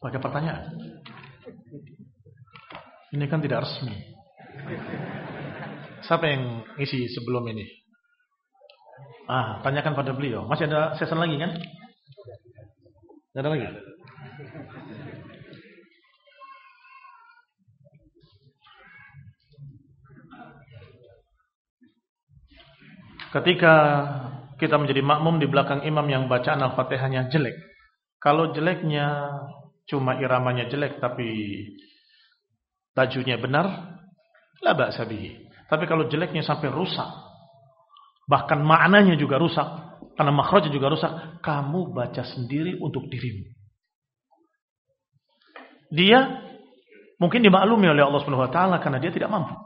Pakai pertanyaan. Ini kan tidak resmi. Siapa yang isi sebelum ini? Tanyakan pada beliau. Masih ada season lagi kan? Ada lagi? Ketika kita menjadi makmum di belakang imam yang bacaan Al-Fatihahnya jelek. Kalau jeleknya cuma iramanya jelek tapi tajunya benar, la ba'sa bihi. Tapi kalau jeleknya sampai rusak, bahkan maknanya juga rusak, karena makhrajnya juga rusak, kamu baca sendiri untuk dirimu. Dia mungkin dimaklumi oleh Allah Subhanahu wa taala karena dia tidak mampu.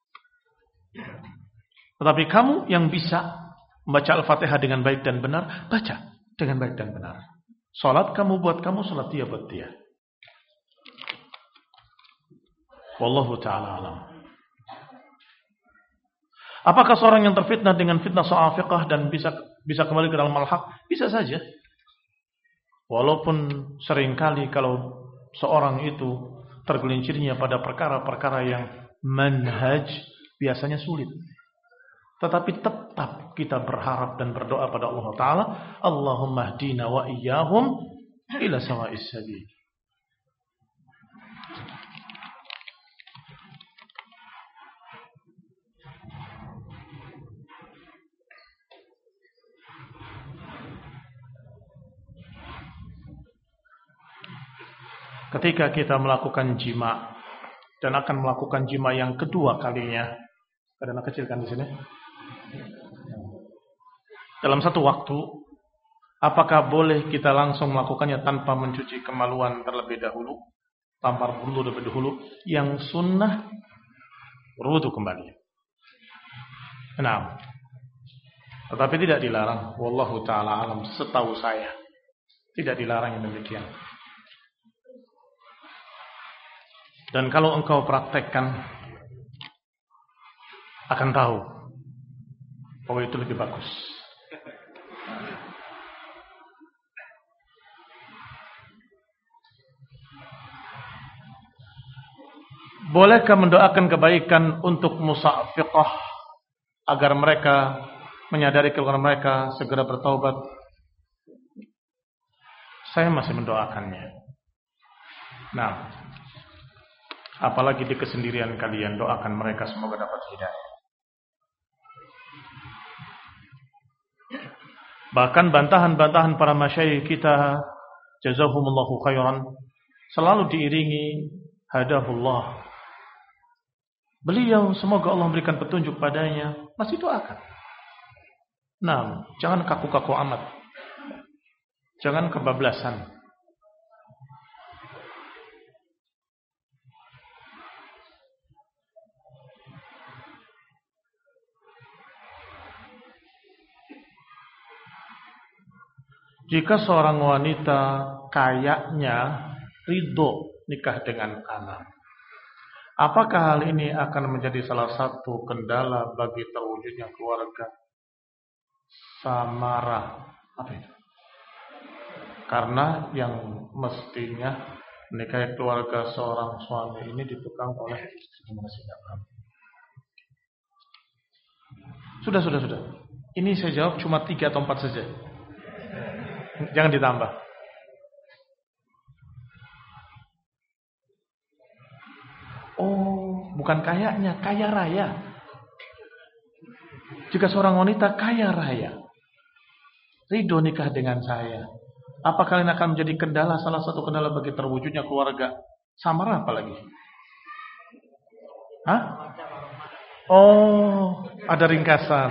Tetapi kamu yang bisa membaca Al-Fatihah dengan baik dan benar, baca dengan baik dan benar. Salat kamu buat kamu, salat dia buat dia. Wallahu ta'ala alam. Apakah seorang yang terfitnah dengan fitnah soal fiqh dan bisa kembali ke dalam al-haq? Bisa saja. Walaupun seringkali kalau seorang itu tergelincirnya pada perkara-perkara yang manhaj, biasanya sulit. Tetapi tetap kita berharap dan berdoa pada Allah Ta'ala, Allahumma hdina wa iyyahum ila sawa'is sabil. Ketika kita melakukan jima dan akan melakukan jima yang kedua kalinya, ada anak kecil kan di sini? Dalam satu waktu, apakah boleh kita langsung melakukannya tanpa mencuci kemaluan terlebih dahulu, tanpa berwudu terlebih dahulu? Yang sunnah berwudu kembali. Nah, tetapi tidak dilarang. Wallahu ta'ala alam, setahu saya tidak dilarang yang demikian. Dan kalau engkau praktekkan, akan tahu bahwa itu lebih bagus. Bolehkah mendoakan kebaikan untuk musafiqah agar mereka menyadari kelemahan mereka segera bertaubat? Saya masih mendoakannya. Nah, apalagi di kesendirian kalian, doakan mereka semoga dapat hidayah. Bahkan bantahan-bantahan para masyayikh kita, jazahumullahu khairan, selalu diiringi hadahullah. Beliau semoga Allah memberikan petunjuk padanya, masih doakan. Nah, jangan kaku-kaku amat. Jangan kebablasan. Jika seorang wanita kayaknya ridho nikah dengan anak, apakah hal ini akan menjadi salah satu kendala bagi terwujudnya keluarga samara? Apa itu? Karena yang mestinya menikahi keluarga seorang suami ini dipegang oleh Sudah. Ini saya jawab cuma 3 atau 4 saja. Jangan ditambah. Oh, bukan kayaknya, kaya raya. Jika seorang wanita kaya raya ridho nikah dengan saya, apa kalian akan menjadi kendala, salah satu kendala bagi terwujudnya keluarga samara apalagi? Hah? Oh, ada ringkasan.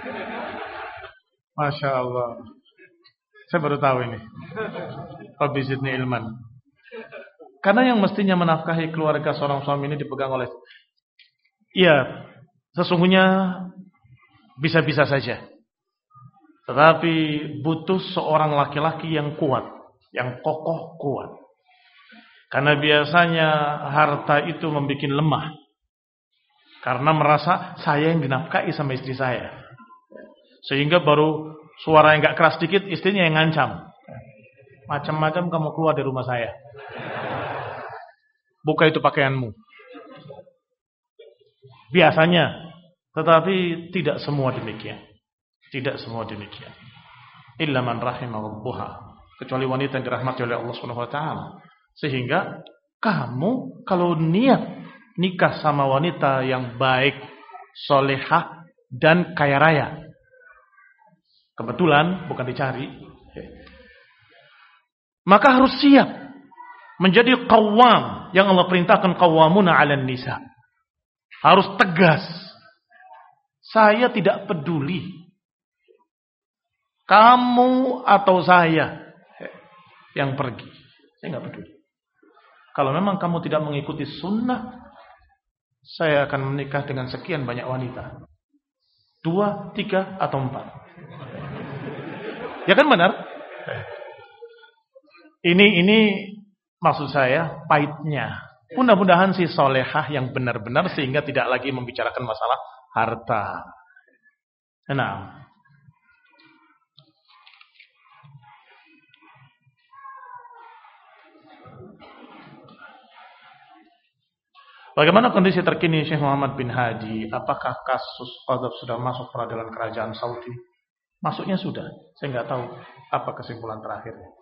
Masya Allah. Saya baru tahu ini. Rabbi zidni ilman. Karena yang mestinya menafkahi keluarga seorang suami ini dipegang oleh, iya, sesungguhnya bisa-bisa saja. Tetapi butuh seorang laki-laki yang kuat, yang kokoh kuat. Karena biasanya harta itu membuat lemah. Karena merasa saya yang dinafkahi sama istri saya. Sehingga baru suara yang gak keras sedikit, istrinya yang ngancam. Macam-macam kamu keluar dari rumah saya. buka itu pakaianmu. Biasanya, tetapi tidak semua demikian. Tidak semua demikian. Illa man rahimah rabbuha. Kecuali wanita yang dirahmati oleh Allah Subhanahu wa taala. Sehingga kamu kalau niat nikah sama wanita yang baik, solehah dan kaya raya. Kebetulan bukan dicari. Maka harus siap menjadi qawwam yang Allah perintahkan, qawwamuna 'alan nisa. Harus tegas. Saya tidak peduli kamu atau saya yang pergi. Saya nggak peduli. Kalau memang kamu tidak mengikuti sunnah, saya akan menikah dengan sekian banyak wanita. 2, 3, atau 4. Ya kan benar? Ini maksud saya pahitnya. Mudah-mudahan si solehah yang benar-benar sehingga tidak lagi membicarakan masalah harta. Nah, bagaimana kondisi terkini Syekh Muhammad bin Hadi? Apakah kasus qadzaf sudah masuk peradilan kerajaan Saudi? Masuknya sudah. Saya nggak tahu apa kesimpulan terakhirnya.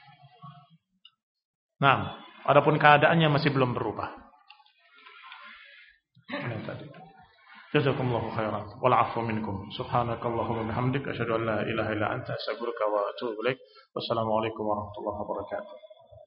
Nah, adapun keadaannya masih belum berubah. Ini tadi. Jazakumullahu khairan wal 'afwa minkum. Subhanakallahumma bihamdika asyhadu an la ilaha illa anta astaghfiruka wa atubu ilaik. Wassalamualaikum warahmatullahi wabarakatuh.